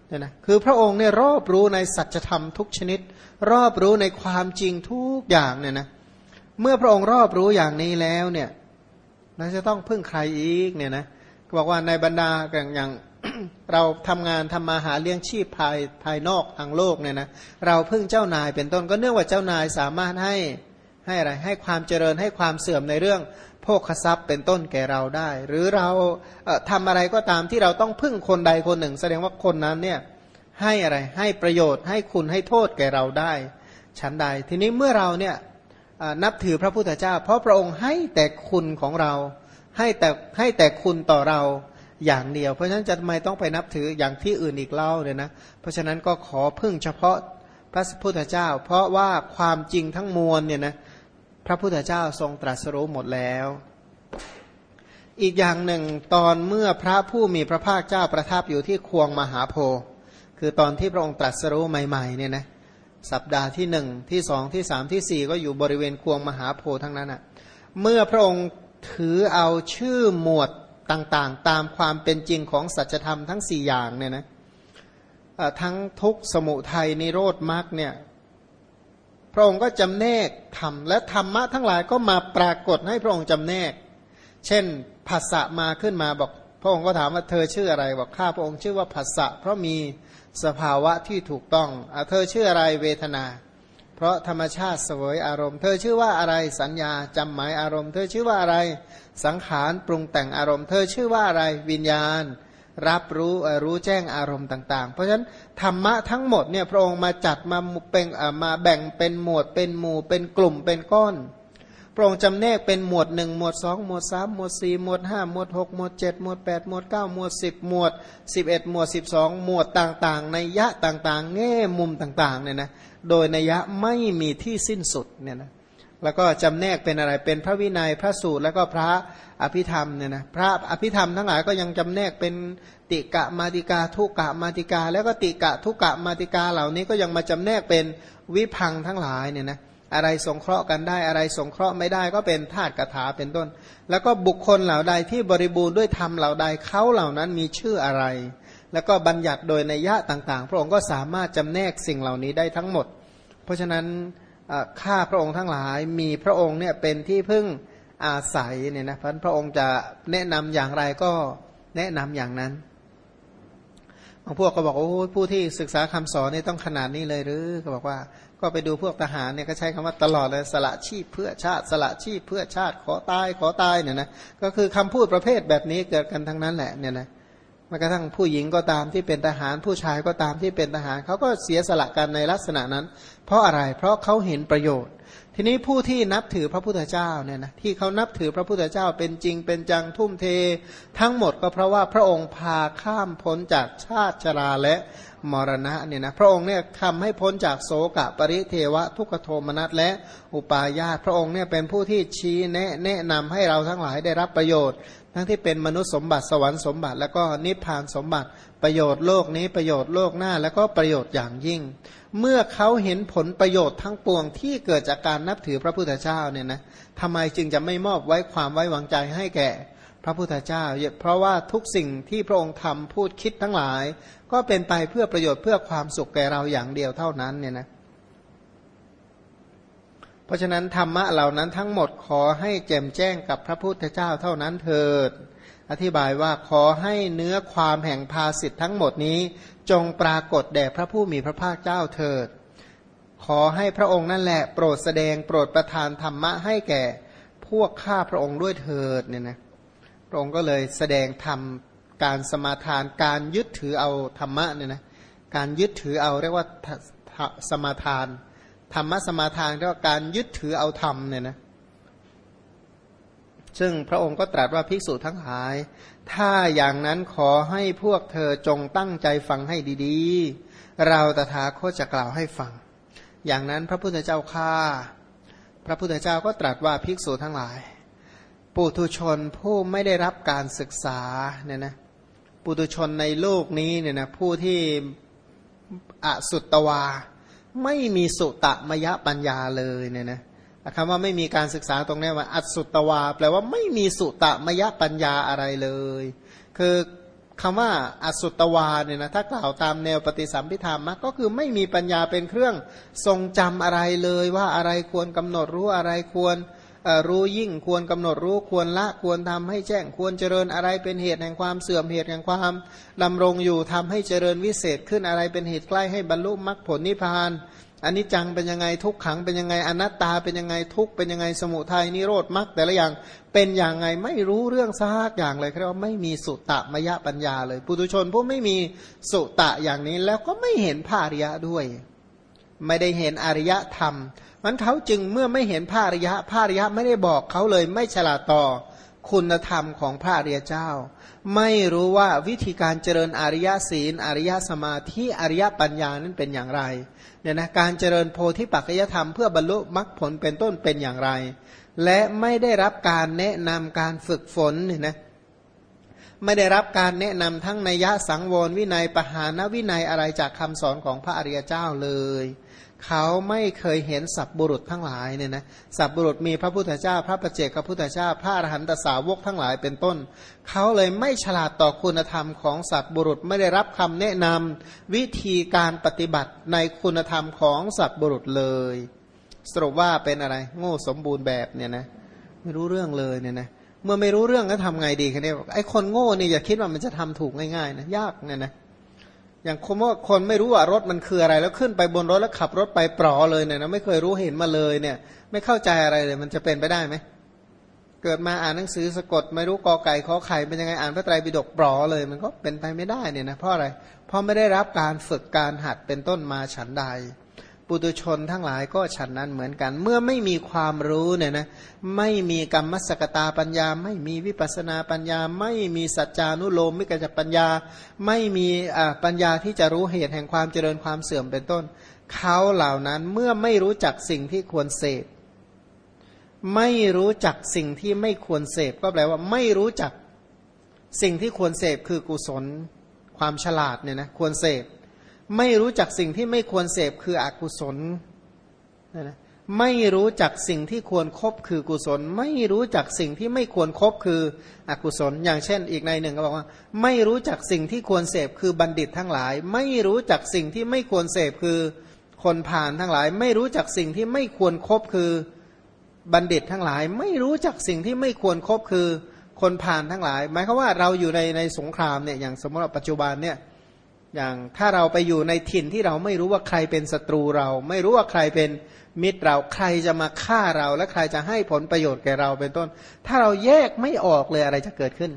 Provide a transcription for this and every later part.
เนี่ยนะคือพระองค์เนี่ยรอบรู้ในสัจธรรมทุกชนิดรอบรู้ในความจริงทุกอย่างเนี่ยนะเมื่อพระองค์รอบรู้อย่างนี้แล้วเนี่ยเราจะต้องพึ่งใครอีกเนี่ยนะบอกว่าในบรรดาอย่าง เราทำงานทำมาหาเลี้ยงชีพภายนอกทางโลกเนี่ยนะเราพึ่งเจ้านายเป็นต้นก็เนื่องว่าเจ้านายสามารถให้อะไรให้ความเจริญให้ความเสื่อมในเรื่องโภคทรัพย์เป็นต้นแก่เราได้หรือเราทำอะไรก็ตามที่เราต้องพึ่งคนใดคนหนึ่งแสดงว่าคนนั้นเนี่ยให้อะไรให้ประโยชน์ให้คุณให้โทษแก่เราได้ฉันใดทีนี้เมื่อเราเนี่ยนับถือพระพุทธเจ้าเพราะพระองค์ให้แต่คุณของเราให้แต่คุณต่อเราอย่างเดียวเพราะฉะนั้นจะไม่ต้องไปนับถืออย่างที่อื่นอีกเล่าเลยนะเพราะฉะนั้นก็ขอพึ่งเฉพาะพระพุทธเจ้าเพราะว่าความจริงทั้งมวลเนี่ยนะพระพุทธเจ้าทรงตรัสรู้หมดแล้วอีกอย่างหนึ่งตอนเมื่อพระผู้มีพระภาคเจ้าประทับอยู่ที่ควงมหาโพธิ์คือตอนที่พระองค์ตรัสรู้ใหม่ๆเนี่ยนะสัปดาห์ที่หนึ่งที่สองที่สามที่สี่ก็อยู่บริเวณควงมหาโพธิ์ทั้งนั้นอ่ะเมื่อพระองค์ถือเอาชื่อหมวดต่างๆตามความเป็นจริงของสัจธรรมทั้ง4อย่างเนี่ยนะทั้งทุกข์สมุทัยนิโรธมรรคเนี่ยพระองค์ก็จำแนกธรรมและธรรมะทั้งหลายก็มาปรากฏให้พระองค์จำแนกเช่นผัสสะมาขึ้นมาบอกพระองค์ก็ถามว่าเธอชื่ออะไรบอกข้าพระองค์ชื่อว่าผัสสะเพราะมีสภาวะที่ถูกต้องเธอชื่ออะไรเวทนาเพราะธรรมชาติเสวยอารมณ์เธอชื่อว่าอะไรสัญญาจำหมายอารมณ์เธอชื่อว่าอะไรสังขารปรุงแต่งอารมณ์เธอชื่อว่าอะไรวิญญาณรับรู้แจ้งอารมณ์ต่างๆเพราะฉะนั้นธรรมะทั้งหมดเนี่ยพระองค์มาจัดมาแบ่งเป็นหมวดเป็นหมู่เป็นกลุ่มเป็นก้อนพระองค์จำแนกเป็นหมวด1หมวด2หมวด3หมวด4หมวด5หมวด6หมวด7หมวด8หมวด9หมวด10หมวด11หมวด12หมวดต่างๆนัยยะต่างๆแง่มุมต่างๆเนี่ยนะโดยนัยยะไม่มีที่สิ้นสุดเนี่ยนะแล้วก็จำแนกเป็นอะไรเป็นพระวินัยพระสูตรแล้วก็พระอภิธรรมเนี่ยนะพระอภิธรรมทั้งหลายก็ยังจำแนกเป็นติกะมาติกาทุกะมาติกาแล้วก็ติกะทุกะมาติกาเหล่านี้ก็ยังมาจำแนกเป็นวิพังค์ทั้งหลายเนี่ยนะอะไรสงเคราะห์กันได้อะไรสงเคราะห์ไม่ได้ก็เป็นธาตุกถาเป็นต้นแล้วก็บุคคลเหล่าใดที่บริบูรณ์ด้วยธรรมเหล่าใดเขาเหล่านั้นมีชื่ออะไรแล้วก็บัญญัติโดยนัยยะต่างๆพระองค์ก็สามารถจำแนกสิ่งเหล่านี้ได้ทั้งหมดเพราะฉะนั้นข้าพระองค์ทั้งหลายมีพระองค์เนี่ยเป็นที่พึ่งอาศัยเนี่ยนะพระองค์จะแนะนำอย่างไรก็แนะนำอย่างนั้นบางพวกก็บอกโอ้ผู้ที่ศึกษาคำสอนนี่ต้องขนาดนี้เลยหรือก็บอกว่าก็ไปดูพวกทหารเนี่ยก็ใช้คำว่าตลอดเลยสละชีพเพื่อชาติสละชีพเพื่อชาติขอตายเนี่ยนะก็คือคำพูดประเภทแบบนี้เกิดกันทั้งนั้นแหละเนี่ยนะแม้กระทั่งผู้หญิงก็ตามที่เป็นทหารผู้ชายก็ตามที่เป็นทหารเขาก็เสียสละกันในลักษณะนั้นเพราะอะไรเพราะเขาเห็นประโยชน์ทีนี้ผู้ที่นับถือพระพุทธเจ้าเนี่ยนะที่เขานับถือพระพุทธเจ้าเป็นจริงเป็นจังทุ่มเททั้งหมดก็เพราะว่าพระองค์พาข้ามพ้นจากชาติชราและมรณะเนี่ยนะพระองค์เนี่ยทำให้พ้นจากโศกะปริเทวะทุกขโทมนัสและอุปาญาตพระองค์เนี่ยเป็นผู้ที่ชี้แนะนำให้เราทั้งหลายได้รับประโยชน์ทั้งที่เป็นมนุษย์สมบัติสวรรค์สมบัติแล้วก็นิพพานสมบัติประโยชน์โลกนี้ประโยชน์โลกหน้าแล้วก็ประโยชน์อย่างยิ่งเมื่อเขาเห็นผลประโยชน์ทั้งปวงที่เกิดจากการนับถือพระพุทธเจ้าเนี่ยนะทำไมจึงจะไม่มอบไว้ความไว้วางใจให้แก่พระพุทธเจ้าเพราะว่าทุกสิ่งที่พระองค์ทำพูดคิดทั้งหลายก็เป็นไปเพื่อประโยชน์เพื่อความสุขแก่เราอย่างเดียวเท่านั้นเนี่ยนะเพราะฉะนั้นธรรมะเหล่านั้นทั้งหมดขอให้แจ่มแจ้งกับพระพุทธเจ้าเท่านั้นเถิดอธิบายว่าขอให้เนื้อความแห่งภาสิทธ์ทั้งหมดนี้จงปรากฏแด่พระผู้มีพระภาคเจ้าเถิดขอให้พระองค์นั่นแหละโปรดแสดงโปรดประทานธรรมะให้แก่พวกข้าพระองค์ด้วยเถิดเนี่ยนะพระองค์ก็เลยแสดงธรรมการสมาทานการยึดถือเอาธรรมะเนี่ยนะการยึดถือเอาเรียกว่าสมาทานธรรมะสมาทานเรียกว่าการยึดถือเอาธรรมเนี่ยนะซึ่งพระองค์ก็ตรัสว่าภิกษุทั้งหลายถ้าอย่างนั้นขอให้พวกเธอจงตั้งใจฟังให้ดีๆเราตถาคตจะกล่าวให้ฟังอย่างนั้นพระพุทธเจ้าข้าพระพุทธเจ้าก็ตรัสว่าภิกษุทั้งหลายปุถุชนผู้ไม่ได้รับการศึกษาเนี่ยนะปุถุชนในโลกนี้เนี่ยนะผู้ที่อสุตตวาไม่มีสุตมยปัญญาเลยเนี่ยนะคำว่าไม่มีการศึกษาตรงนี้ว่าอสุตตวาแปลว่าไม่มีสุตมยปัญญาอะไรเลยคือคำว่าอสุตวาเนี่ยนะถ้ากล่าวตามแนวปฏิสัมภิธามะก็คือไม่มีปัญญาเป็นเครื่องทรงจำอะไรเลยว่าอะไรควรกำหนดรู้อะไรควรรู้ยิ่งควรกำหนดรู้ควรละควรทำให้แจ้งควรเจริญอะไรเป็นเหตุแห่งความเสื่อมเหตุแห่งความดำรงอยู่ทำให้เจริญวิเศษขึ้นอะไรเป็นเหตุใกล้ให้บรรลุมรรคผลนิพพานอนิจจังเป็นยังไงทุกขังเป็นยังไงอนัตตาเป็นยังไงทุกเป็นยังไงสมุทัยนิโรธมรรคแต่ละอย่างเป็นอย่างไงไม่รู้เรื่องสักอย่างเลยเรียกว่าไม่มีสุตมยปัญญาเลยปุถุชนผู้ไม่มีสุตะอย่างนี้แล้วก็ไม่เห็นพระอริยะด้วยไม่ได้เห็นอริยธรรมมันเขาจึงเมื่อไม่เห็นพระอริยะไม่ได้บอกเขาเลยไม่ฉลาดต่อคุณธรรมของพระอริยเจ้าไม่รู้ว่าวิธีการเจริญอริยศีลอริยสมาธิอริยปัญญานั้นเป็นอย่างไรเนี่ยนะการเจริญโพธิปัจจยธรรมเพื่อบรรลุมรรคผลเป็นต้นเป็นอย่างไรและไม่ได้รับการแนะนำการฝึกฝนเนี่ยนะไม่ได้รับการแนะนำทั้งนัยยะสังวรวินัยปหานวินัยอะไรจากคำสอนของพระอริยเจ้าเลยเขาไม่เคยเห็นสัพบุรุษทั้งหลายเนี่ยนะสัพบุรุษมีพระพุทธเจ้าพระปัจเจกพระพุทธเจ้าพระอรหันตสาวกทั้งหลายเป็นต้นเขาเลยไม่ฉลาดต่อคุณธรรมของสัพบุรุษไม่ได้รับคำแนะนำวิธีการปฏิบัติในคุณธรรมของสัพบุรุษเลยสรุปว่าเป็นอะไรโง่สมบูรณ์แบบเนี่ยนะไม่รู้เรื่องเลยเนี่ยนะเมื่อไม่รู้เรื่องก็ทำไงดีคะเนี่ยไอ้คนโง่นี่อย่าคิดว่ามันจะทำถูกง่ายๆนะยากเนี่ยนะอย่างคนไม่รู้ว่ารถมันคืออะไรแล้วขึ้นไปบนรถแล้วขับรถไปปลอเลยเนี่ยนะไม่เคยรู้เห็นมาเลยเนี่ยไม่เข้าใจอะไรเลยมันจะเป็นไปได้ไหมเกิดมาอ่านหนังสือสะกดไม่รู้กอไก่ขอไข่เป็นยังไงอ่านพระไตรปิฎกปลอเลยมันก็เป็นไปไม่ได้เนี่ยนะเพราะอะไรเพราะไม่ได้รับการฝึกการหัดเป็นต้นมาฉันใดปุถุชนทั้งหลายก็ฉันนั้นเหมือนกันเมื่อไม่มีความรู้เนี่ยนะไม่มีกรรมสกตาปัญญาไม่มีวิปัสนาปัญญาไม่มีสัจจานุโลมมิกปัญญาไม่มีปัญญาที่จะรู้เหตุแห่งความเจริญความเสื่อมเป็นต้นเขาเหล่านั้นเมื่อไม่รู้จักสิ่งที่ควรเสพไม่รู้จักสิ่งที่ไม่ควรเสพก็แปลว่าไม่รู้จักสิ่งที่ควรเสพคือกุศลความฉลาดเนี่ยนะควรเสพไม่รู้จักสิ่งที่ไม่ควรเสพคืออกุศลนะไม่รู้จักสิ่งที่ควรครบคือกุศลไม่รู้จักสิ่งที่ไม่ควรครบคืออกุศลอย่างเช่นอีกในหนึ่งก็บอกว่าไม่รู้จักสิ่งที่ควรเสพคือบัณฑิตทั้งหลายไม่รู้จักสิ่งที่ไม่ควรเสพคือคนผ่านทั้งหลายไม่รู้จักสิ่งที่ไม่ควรครบคือบัณฑิตทั้งหลายไม่รู้จักสิ่งที่ไม่ควรครบคือคนผ่านทั้งหลายหมายความว่าเราอยู่ในสงครามเนี่ยอย่างสมมติว่าปัจจุบันเนี่ยอย่างถ้าเราไปอยู่ในถิ่นที่เราไม่รู้ว่าใครเป็นศัตรูเราไม่รู้ว่าใครเป็นมิตรเราใครจะมาฆ่าเราและใครจะให้ผลประโยชน์แก่เราเป็นต้นถ้าเราแยกไม่ออกเลยอะไรจะเกิดขึ้น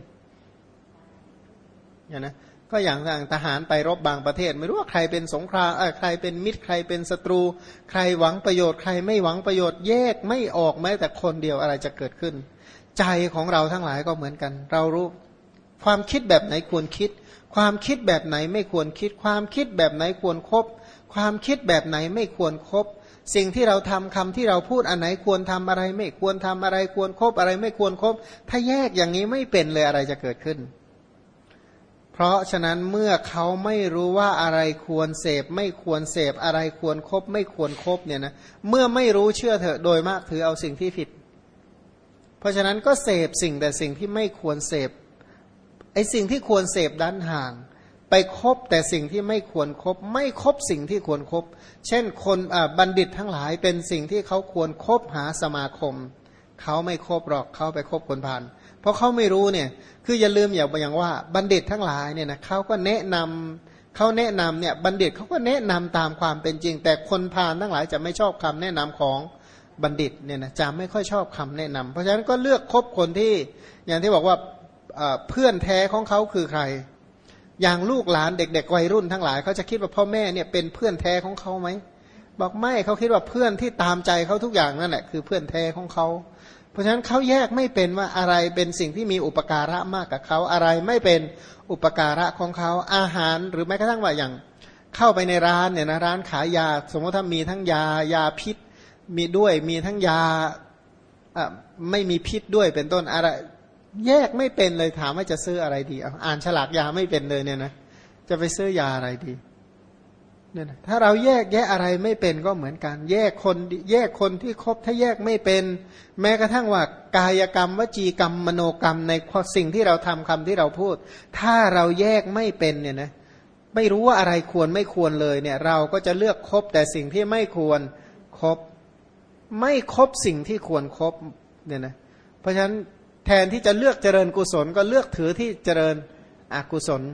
อย่างนะก็อย่างทหารไปรบบางประเทศไม่รู้ว่าใครเป็นสงครามใครเป็นมิตรใครเป็นศัตรูใครหวังประโยชน์ใครไม่หวังประโยชน์แยกไม่ออกแม้แต่คนเดียวอะไรจะเกิดขึ้นใจของเราทั้งหลายก็เหมือนกันเรารู้ความคิดแบบไหนควรคิดความคิดแบบไหนไม่ควรคิดความคิดแบบไหนควรคบความคิดแบบไหนไม่ควรคบสิ่งที่เราทำคำที่เราพูดอันไหนควรทำอะไรไม่ควรทำอะไรควรคบอะไรไม่ควรคบถ้าแยกอย่างนี้ไม่เป็นเลยอะไรจะเกิดขึ้นเพราะฉะนั้นเมื่อเขาไม่รู้ว่าอะไรควรเสพไม่ควรเสพอะไรควรคบไม่ควรคบเนี่ยนะเมื่อไม่รู้เชื่อเถอะโดยมากถือเอาสิ่งที่ผิดเพราะฉะนั้นก็เสพสิ่งแต่สิ่งที่ไม่ควรเสพไอ้สิ่งที่ควรเสพด้านห่างไปคบแต่สิ่งที่ไม่ควรคบไม่คบสิ่งที่ควรคบเช่นคนบัณฑิตทั้งหลายเป็นสิ่งที่เขาควรคบหาสมาคมเขาไม่คบหรอกเขาไปคบคนพาลเพราะเขาไม่รู้เนี่ยคืออย่าลืมอย่างว่าบัณฑิตทั้งหลายเนี่ยนะเขาก็แนะนำเนี่ยบัณฑิตเขาก็แนะนำตามความเป็นจริงแต่คนพาลทั้งหลายจะไม่ชอบคำแนะนำของบัณฑิตเนี่ยนะจะไม่ค่อยชอบคำแนะนำเพราะฉะนั้นก็เลือกคบคนที่อย่างที่บอกว่าเพื่อนแท้ของเขาคือใครอย่างลูกหลานเด็กๆวัยรุ่นทั้งหลายเขาจะคิดว่าพ่อแม่เนี่ยเป็นเพื่อนแท้ของเขาไหมบอกไม่เขาคิดว่าเพื่อนที่ตามใจเขาทุกอย่างนั่นแหละคือเพื่อนแท้ของเขาเพราะฉะนั้นเขาแยกไม่เป็นว่าอะไรเป็นสิ่งที่มีอุปการะมากกับเขาอะไรไม่เป็นอุปการะของเขาอาหารหรือแม้กระทั่งว่าอย่างเข้าไปในร้านเนี่ยนะร้านขายยาสมมติถ้ามีทั้งยาพิษมีด้วยมีทั้งยาไม่มีพิษด้วยเป็นต้นอะไรแยกไม่เป็นเลยถามว่าจะซื้ออะไรดีอ่านฉลากยาไม่เป็นเลยเนี่ยนะจะไปซื้อยาอะไรดีเนี่ยนะถ้าเราแยกแยะอะไรไม่เป็นก็เหมือนกันแยกคนที่คบถ้าแยกไม่เป็นแม้กระทั่งว่ากายกรรมวจีกรรมมโนกรรมในสิ่งที่เราทำคำที่เราพูดถ้าเราแยกไม่เป็นเนี่ยนะไม่รู้ว่าอะไรควรไม่ควรเลยเนี่ยเราก็จะเลือกคบแต่สิ่งที่ไม่ควรคบไม่คบสิ่งที่ควรคบเนี่ยนะเพราะฉะนั้นแทนที่จะเลือกเจริญกุศลก็เลือกถือที่เจริญอกุศล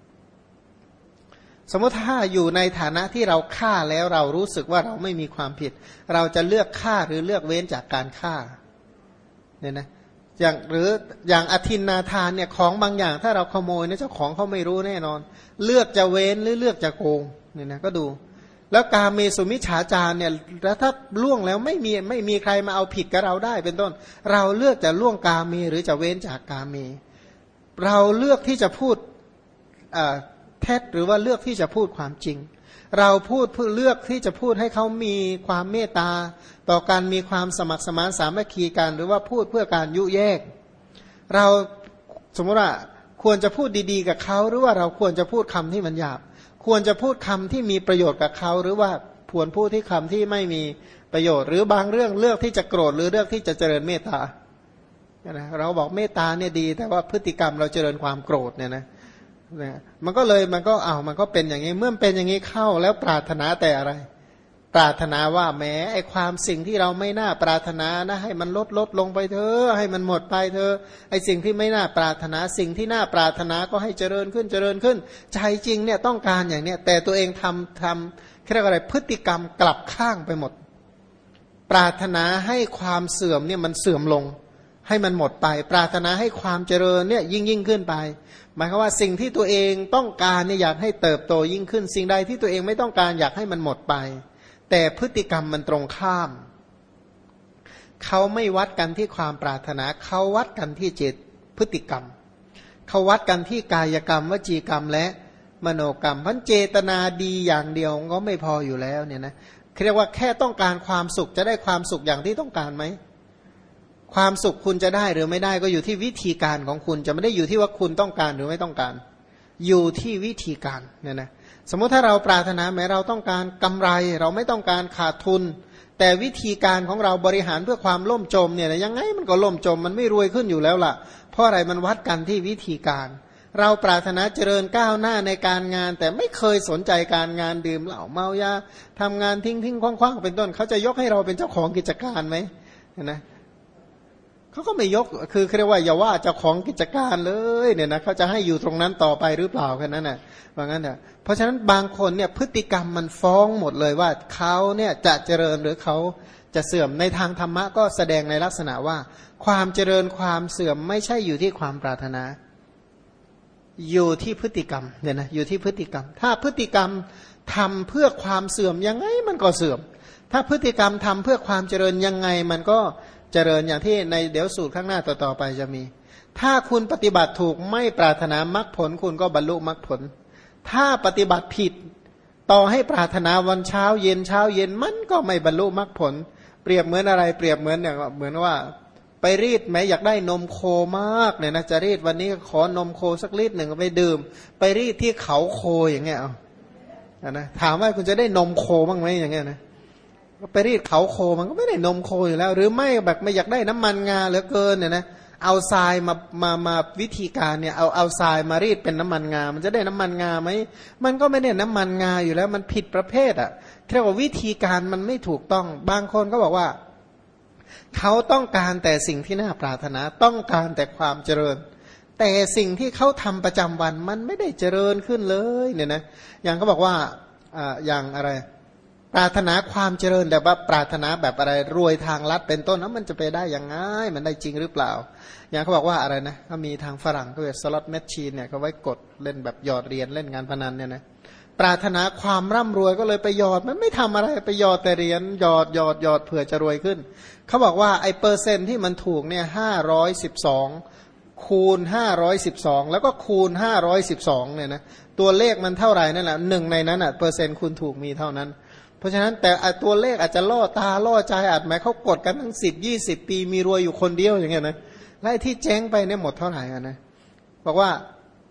สมมติถ้าอยู่ในฐานะที่เราฆ่าแล้วเรารู้สึกว่าเราไม่มีความผิดเราจะเลือกฆ่าหรือเลือกเว้นจากการฆ่าเนี่ยนะอย่างอทินนาทานเนี่ยของบางอย่างถ้าเราขโมยเนี่ยเจ้าของเขาไม่รู้แน่นอนเลือกจะเว้นหรือเลือกจะโกงเนี่ยนะก็ดูแล้วกาเมสุมิจฉาจารเนี่ยแล้วถ้าล่วงแล้วไม่มีใครมาเอาผิดกับเราได้เป็นต้นเราเลือกจะล่วงกาเมหรือจะเว้นจากกาเมเราเลือกที่จะพูดเท็จหรือว่าเลือกที่จะพูดความจริงเราพูดเพื่อเลือกที่จะพูดให้เขามีความเมตตาต่อการมีความสมัครสมานสามัคคีกันหรือว่าพูดเพื่อการยุแยกเราสมมติว่าควรจะพูดดีๆกับเขาหรือว่าเราควรจะพูดคำที่มันหยาบควรจะพูดคำที่มีประโยชน์กับเขาหรือว่าควรพูดที่คำที่ไม่มีประโยชน์หรือบางเรื่องเลือกที่จะโกรธหรือเลือกที่จะเจริญเมตตาเราบอกเมตตาเนี่ยดีแต่ว่าพฤติกรรมเราเจริญความโกรธเนี่ยนะมันก็เป็นอย่างนี้เมื่อเป็นอย่างนี้เข้าแล้วปรารถนาแต่อะไรปรารถนาว่าแม้ไอความสิ่งที่เราไม่น่าปรารถนานะให้มันลดลงไปเถอะให้มันหมดไปเถอะไอสิ่งที่ไม่น่าปรารถนาสิ่งที่น่าปรารถนาก็ให้เจริญขึ้นใจจริงเนี่ยต้องการอย่างเนี้ยแต่ตัวเองทำเรียกอะไรพฤติกรรมกลับข้างไปหมดปรารถนาให้ความเสื่อมเนี่ยมันเสื่อมลงให้มันหมดไปปรารถนาให้ความเจริญเนี่ยยิ่งขึ้นไปหมายความว่าสิ่งที่ตัวเองต้องการเนี่ยอยากให้เติบโตยิ่งขึ้นสิ่งใดที่ตัวเองไม่ต้องการอยากให้มันหมดไปแต่พฤติกรรมมันตรงข้ามเขาไม่วัดกันที่ความปรารถนาเขาวัดกันที่พฤติกรรมเขาวัดกันที่กายกรรมวจีกรรมและมโนกรรมพันเจตนาดีอย่างเดียวก็ไม่พออยู่แล้วเนี่ยนะเรียกว่าแค่ต้องการความสุขจะได้ความสุขอย่างที่ต้องการไหมความสุขคุณจะได้หรือไม่ได้ก็อยู่ที่วิธีการของคุณจะไม่ได้อยู่ที่ว่าคุณต้องการหรือไม่ต้องการอยู่ที่วิธีการเนี่ยนะสมมติถ้าเราปรารถนาแม้เราต้องการกำไรเราไม่ต้องการขาดทุนแต่วิธีการของเราบริหารเพื่อความล่มจมเนี่ยยังไงมันก็ล่มจมมันไม่รวยขึ้นอยู่แล้วล่ะเพราะอะไรมันวัดกันที่วิธีการเราปรารถนาเจริญก้าวหน้าในการงานแต่ไม่เคยสนใจการงานดื่มเหล้าเมายาทำงานทิ้งคว้างๆเป็นต้นเขาจะยกให้เราเป็นเจ้าของกิจการไหมนะเขาก็ไม่ยกคือเรียกว่าอย่าว่าเจ้าของกิจการเลยเนี่ยนะเขาจะให้อยู่ตรงนั้นต่อไปหรือเปล่าแค่นั้นน่ะว่างั้นน่ะเพราะฉะนั้นบางคนเนี่ยพฤติกรรมมันฟ้องหมดเลยว่าเขาเนี่ยจะเจริญหรือเขาจะเสื่อมในทางธรรมะก็แสดงในลักษณะว่าความเจริญความเสื่อมไม่ใช่อยู่ที่ความปรารถนาอยู่ที่พฤติกรรมเนี่ยนะอยู่ที่พฤติกรรมถ้าพฤติกรรมทำเพื่อความเสื่อมยังไงมันก็เสื่อมถ้าพฤติกรรมทำเพื่อความเจริญยังไงมันก็เจริญอย่างที่ในเดี๋ยวสูตรข้างหน้าต่อไปจะมีถ้าคุณปฏิบัติถูกไม่ปรารถนามรรคผลคุณก็บรรลุมรรคผลถ้าปฏิบัติผิดต่อให้ปรารถนาวันเช้าเย็นมันก็ไม่บรรลุมรรคผลเปรียบเหมือนอะไรเปรียบเหมือนอย่างเหมือนว่าไปรีดแม้อยากได้นมโคมากเนี่ยนะจะรีดวันนี้ขอนมโคสักลิตรหนึ่งไปดื่มไปรีดที่เขาโคอย่างเงี้ยเอานะถามว่าคุณจะได้นมโคบ้างไหมอย่างเงี้ยนะไปรีดเขาโคมันก็ไม่ได้นมโคอยู่แล้วหรือไม่แบบไม่อยากได้น้ำมันงาเหลือเกินเนี่ยนะเอาทรายมาวิธีการเนี่ยเอาทรายมารีดเป็นน้ำมันงามันจะได้น้ำมันงาไหมมันก็ไม่ได้น้ำมันงาอยู่แล้วมันผิดประเภทอ่ะเรียกว่าวิธีการมันไม่ถูกต้องบางคนก็บอกว่าเขาต้องการแต่สิ่งที่น่าปรารถนาต้องการแต่ความเจริญแต่สิ่งที่เขาทำประจำวันมันไม่ได้เจริญขึ้นเลยเนี่ยนะอย่างเขาบอกว่าอย่างอะไรปรารถนาความเจริญแต่ว่าปรารถนาแบบอะไรรวยทางลัดเป็นต้นนั้นมันจะไปได้อย่างไงมันได้จริงหรือเปล่าอย่างเขาบอกว่าอะไรนะเขามีทางฝรั่งเขาเรียกสล็อตแมชชีนเนี่ยเขาไว้กดเล่นแบบหยอดเหรียญเล่นงานพนันเนี่ยนะปรารถนาความร่ำรวยก็เลยไปหยอดมันไม่ทำอะไรไปหยอดแต่เหรียญหยอดเผื่อจะรวยขึ้นเขาบอกว่าไอ้เปอร์เซ็นต์ที่มันถูกเนี่ย512คูณ512แล้วก็คูณ512เนี่ยนะตัวเลขมันเท่าไหร่นั่นแหละหนึ่งในนั้นอ่ะเปอร์เซ็นต์คุณถูกมีเท่านั้นเพราะฉะนั้นแต่ตัวเลขอาจจะล่อตาล่อใจอาจหมายเขากดกันทั้ง10-20 ปีมีรวยอยู่คนเดียวอย่างเงี้ยนะแล้วที่เจ๊งไปเนี่ยหมดเท่าไหร่นะบอกว่า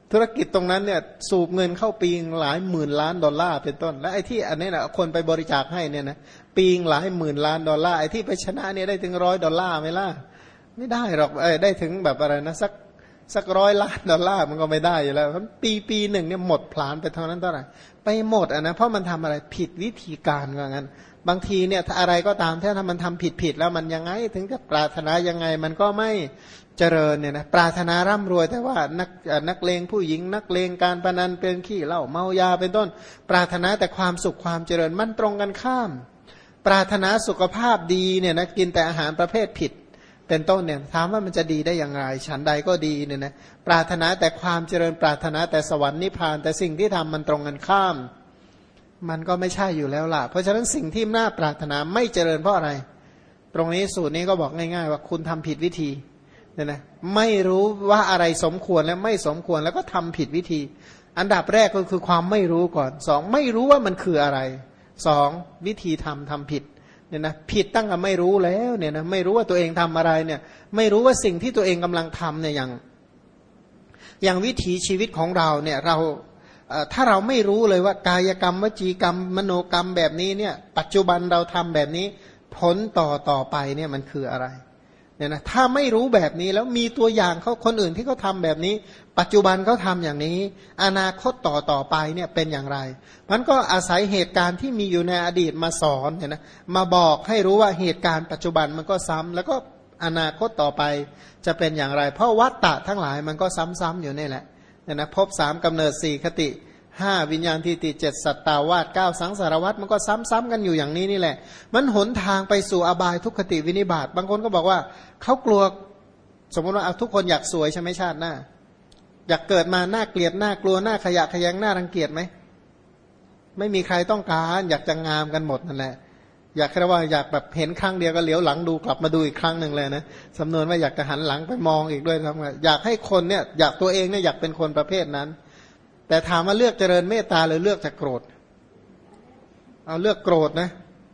ธุรกิจตรงนั้นเนี่ยสูบเงินเข้าปีหลายหมื่นล้านดอลลาร์เป็นต้นและไอ้ที่อันนี้นะคนไปบริจาคให้เนี่ยนะปีหลายหมื่นล้านดอลลาร์ไอ้ที่ไปชนะเนี่ยได้ถึง$100ไหมล่ะไม่ได้หรอกได้ถึงแบบอะไรนะสัก$100 ล้านมันก็ไม่ได้อยู่แล้วปีหนึ่งเนี่ยหมดพลานไปเท่านั้นเท่าไหร่ไปหมดนะเพราะมันทำอะไรผิดวิธีการว่างั้นบางทีเนี่ยอะไรก็ตามถ้ามันทำผิดแล้วมันยังไงถึงจะปรารถนายังไงมันก็ไม่เจริญเนี่ยนะปรารถนาร่ำรวยแต่ว่านักเลงผู้หญิงนักเลงการพนันเป็นขี้เหล้าเมายาเป็นต้นปรารถนาแต่ความสุขความเจริญมันตรงกันข้ามปรารถนาสุขภาพดีเนี่ยนะกินแต่อาหารประเภทผิดเป็นต้นเนี่ยถามว่ามันจะดีได้อย่างไรฉันใดก็ดีเนี่ยนะปรารถนาแต่ความเจริญปรารถนาแต่สวรรค์นิพพานแต่สิ่งที่ทำมันตรงกันข้ามมันก็ไม่ใช่อยู่แล้วล่ะเพราะฉะนั้นสิ่งที่น่าปรารถนาไม่เจริญเพราะอะไรตรงนี้สูตรนี้ก็บอกง่ายๆว่าคุณทำผิดวิธีเนี่ยนะไม่รู้ว่าอะไรสมควรและไม่สมควรแล้วก็ทำผิดวิธีอันดับแรกก็คือความไม่รู้ก่อนสองไม่รู้ว่ามันคืออะไรสองวิธีทำผิดเนี่ยนะผิดตั้งแต่ไม่รู้แล้วเนี่ยนะไม่รู้ว่าตัวเองทำอะไรเนี่ยไม่รู้ว่าสิ่งที่ตัวเองกำลังทำเนี่ยอย่างวิถีชีวิตของเราเนี่ยเราถ้าเราไม่รู้เลยว่ากายกรรมวจีกรรมมโนกรรมแบบนี้เนี่ยปัจจุบันเราทำแบบนี้ผลต่อไปเนี่ยมันคืออะไรเนี่ยนะถ้าไม่รู้แบบนี้แล้วมีตัวอย่างเขาคนอื่นที่เขาทำแบบนี้ปัจจุบันเขาทำอย่างนี้อนาคตต่อไปเนี่ยเป็นอย่างไรมันก็อาศัยเหตุการณ์ที่มีอยู่ในอดีตมาสอนเนี่ยนะมาบอกให้รู้ว่าเหตุการณ์ปัจจุบันมันก็ซ้ำแล้วก็อนาคตต่อไปจะเป็นอย่างไรเพราะวัฏฏะทั้งหลายมันก็ซ้ำๆอยู่นี่แหละเนี่ยนะภพ3กำเนิด4คติ5วิญญาณทิฏฐิ7สัตตาวาส9สังสารวัฏมันก็ซ้ำๆกันอยู่อย่างนี้นี่แหละมันหนทางไปสู่อบายทุกขติวินิบาตบางคนก็บอกว่าเขากลัวสมมติว่าทุกคนอยากสวยใช่ไหมชาติหน้าอยากเกิดมาหน้าเกลียดหน้ากลัวหน้าขยะแขยงหน้ารังเกียจไหมไม่มีใครต้องการอยากจะงามกันหมดนั่นแหละอยากแค่ว่าอยากแบบเห็นครั้งเดียวก็เหลียวหลังดูกลับมาดูอีกครั้งหนึ่งเลยนะสำนวนว่าอยากจะหันหลังไปมองอีกด้วยทำไงอยากให้คนเนี่ยอยากตัวเองเนี่ยอยากเป็นคนประเภทนั้นแต่ถามว่าเลือกเจริญเมตตาหรือเลือกจะโกรธเอาเลือกโกรธนะ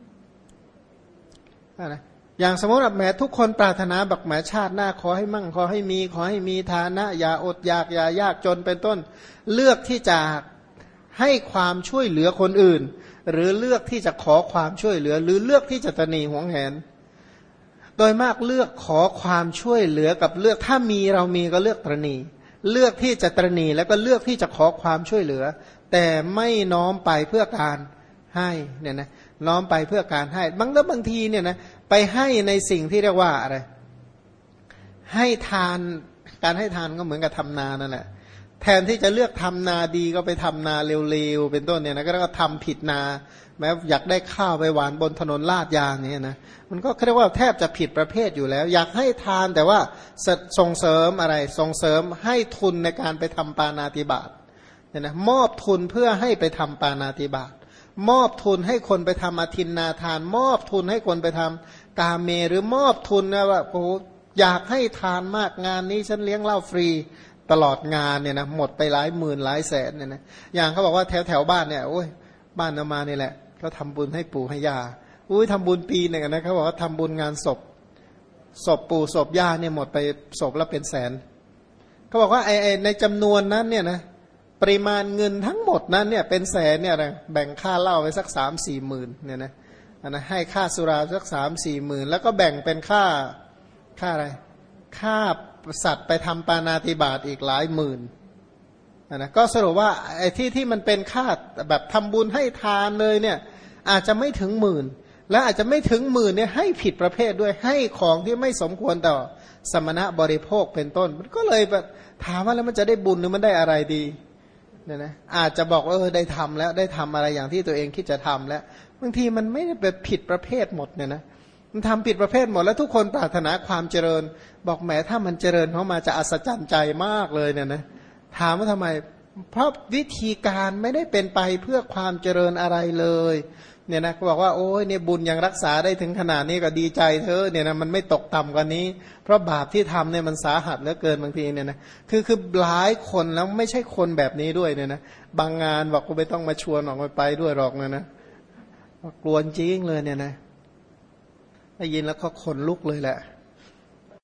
อย่างสมมติแบบแหมทุกคนปรารถนาบักแหมชาติหน้าขอให้มั่งขอให้มีฐานะอย่าอดอยากอย่ายากจนเป็นต้นเลือกที่จะให้ความช่วยเหลือคนอื่นหรือเลือกที่จะขอความช่วยเหลือหรือเลือกที่จะตนีหวงแหนโดยมากเลือกขอความช่วยเหลือกับเลือกถ้ามีเรามีก็เลือกตนีเลือกที่จะตรณีแล้วก็เลือกที่จะขอความช่วยเหลือแต่ไม่น้อมไปเพื่อการให้เนี่ยนะน้อมไปเพื่อการให้บางทีเนี่ยนะไปให้ในสิ่งที่เรียกว่าอะไรให้ทานการให้ทานก็เหมือนกับทำนานั่นแหละแทนที่จะเลือกทำนาดีก็ไปทำนาเร็วๆเป็นต้นเนี่ยนะก็ทำผิดนาแม้อยากได้ข้าวไปหวานบนถนนลาดยางเนี่ยนะมันก็เรียกว่าแทบจะผิดประเภทอยู่แล้วอยากให้ทานแต่ว่าส่งเสริมอะไรส่งเสริมให้ทุนในการไปทำปาณาติบาตเนี่ยนะมอบทุนเพื่อให้ไปทำปาณาติบาตมอบทุนให้คนไปทำอทินนาทานมอบทุนให้คนไปทำกาเมหรือมอบทุนนะว่าโอ้อยากให้ทานมากงานนี้ฉันเลี้ยงเหล้าฟรีตลอดงานเนี่ยนะหมดไปหลายหมื่นหลายแสนเนี่ยนะอย่างเขาบอกว่าแถวบ้านเนี่ยโอ้ยบ้านเอามานี่แหละเขาทำบุญให้ปู่ให้ย่าอุ้ยทำบุญปีหนึ่งนะเขาบอกว่าทำบุญงานศพปู่ศพย่าเนี่ยหมดไปศพละเป็นแสนเขาบอกว่าไอในจำนวนนั้นเนี่ยนะปริมาณเงินทั้งหมดนั้นเนี่ยเป็นแสนเนี่ยแบ่งค่าเหล้าไปสัก3-4 หมื่นเนี่ยนะให้ค่าสุราสัก3-4 หมื่นแล้วก็แบ่งเป็นค่าอะไรค่าสัตว์ไปทำปาณาติบาตอีกหลายหมื่นนะก็สรุปว่าไอ้ที่มันเป็นค่าแบบทำบุญให้ทานเลยเนี่ยอาจจะไม่ถึงหมื่นและอาจจะไม่ถึงหมื่นเนี่ยให้ผิดประเภทด้วยให้ของที่ไม่สมควรต่อสมณะบริโภคเป็นต้นมันก็เลยแบบถามว่าแล้วมันจะได้บุญหรือมันได้อะไรดีเนี่ยนะอาจจะบอกได้ทำแล้วได้ทำอะไรอย่างที่ตัวเองคิดจะทำแล้วบางทีมันไม่ได้เป็นผิดประเภทหมดเนี่ยนะมันทำผิดประเภทหมดแล้วทุกคนปรารถนาความเจริญบอกแหมถ้ามันเจริญเข้ามาจะอัศจรรย์ใจมากเลยเนี่ยนะถามว่าทำไมเพราะวิธีการไม่ได้เป็นไปเพื่อความเจริญอะไรเลยเนี่ยนะก็บอกว่าโอ้ยเนี่ยบุญยังรักษาได้ถึงขนาดนี้ก็ดีใจเธอเนี่ยนะมันไม่ตกต่ำกว่านี้เพราะบาปที่ทำเนี่ยมันสาหัสเหลือเกินบางทีเนี่ยนะคือหลายคนแล้วไม่ใช่คนแบบนี้ด้วยเนี่ยนะบางงานบอกกูไม่ต้องมาชวนออกไปด้วยหรอกนะกลัวจริงเลยเนี่ยนะได้ยินแล้วก็ขนลุกเลยแหละ